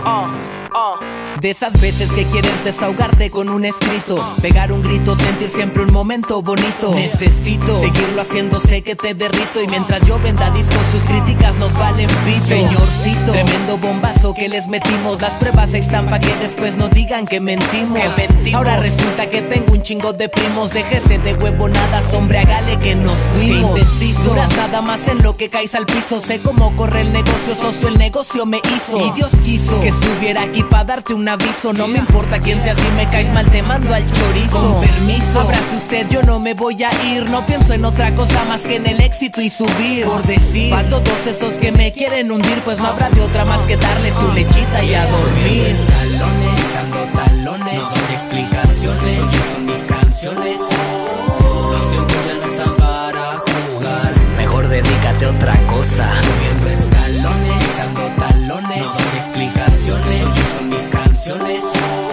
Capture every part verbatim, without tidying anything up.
Uh, uh. De esas veces que quieres desahogarte con un escrito, pegar un grito, sentir siempre un momento bonito. Necesito seguirlo haciendo, sé que te derrito. Y mientras yo venda discos, tus críticas nos valen pito. Señorcito, tremendo bombazo que les metimos. Las pruebas ahí están pa' que después no digan que mentimos. que mentimos Ahora resulta que tengo un chingo de primos. Déjese de huevonadas, hombre, hágale que nos fuimos. Que indeciso, duras nada más en lo que caes al piso. Sé cómo corre el negocio, socio, el negocio me hizo. Y Dios quiso que estuviera aquí pa' darte un aviso. No me importa quién sea, si me caes mal te mando al chorizo. Con permiso, abrace usted, yo no me voy a ir. No pienso en otra cosa más que en el éxito y subir. Por decir, pa' todos esos que me quieren hundir, pues no habrá de otra más que darle su lechita y a dormir. Talones, dando talones, no doy explicaciones, solo son mis canciones. Los tiempos ya no están para jugar, mejor dedícate a otra cosa. Subiendo escalones, dando talones, no doy explicaciones, solo son mis canciones.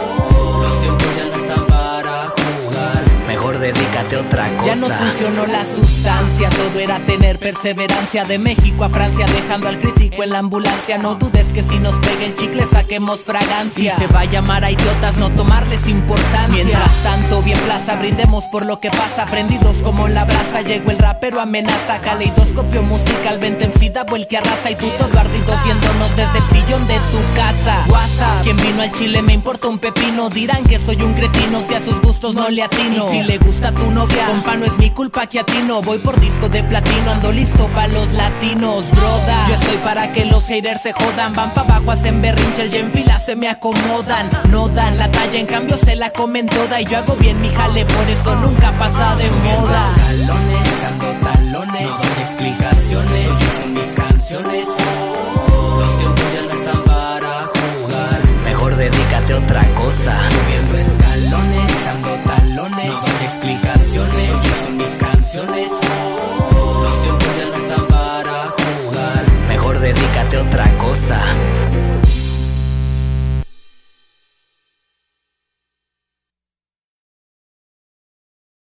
Los tiempos ya no están para jugar, mejor dedícate a otra cosa. Ya no funcionó la sustancia, todo era tener perseverancia. De México a Francia, dejando al crítico en la ambulancia. No dudes que si nos pegue el chicle saquemos fragancia. Y se va a llamar a idiotas, no tomarles importancia. Mientras tanto, bien plaza, brindemos por lo que pasa. Prendidos como la brasa, llegó el rapero amenaza. Caleidoscopio musical, vente M C, dabo el que arrasa. Y tú todo ardido viéndonos desde el sillón de tu casa. WhatsApp, quien vino al Chile me importa un pepino. Dirán que soy un cretino si a sus gustos no le atino. Y si le gusta a tu novia, compa, no es mi culpa que a ti no. Voy por disco de platino, ando listo pa' los latinos, broda. Yo estoy para que los haters se jodan. Van pa' abajo, hacen berrinche, el en fila se me acomodan. No dan la talla, en cambio se la comen toda. Y yo hago bien mi jale, por eso nunca pasa de moda. Talones, dando talones, no doy explicaciones, solo son mis canciones. Los tiempos ya no están para jugar, mejor dedícate a otra cosa. Subiendo escalones, dando talones, no doy explicaciones, solo son mis canciones. Los tiempos ya no están para jugar, mejor dedícate a otra cosa.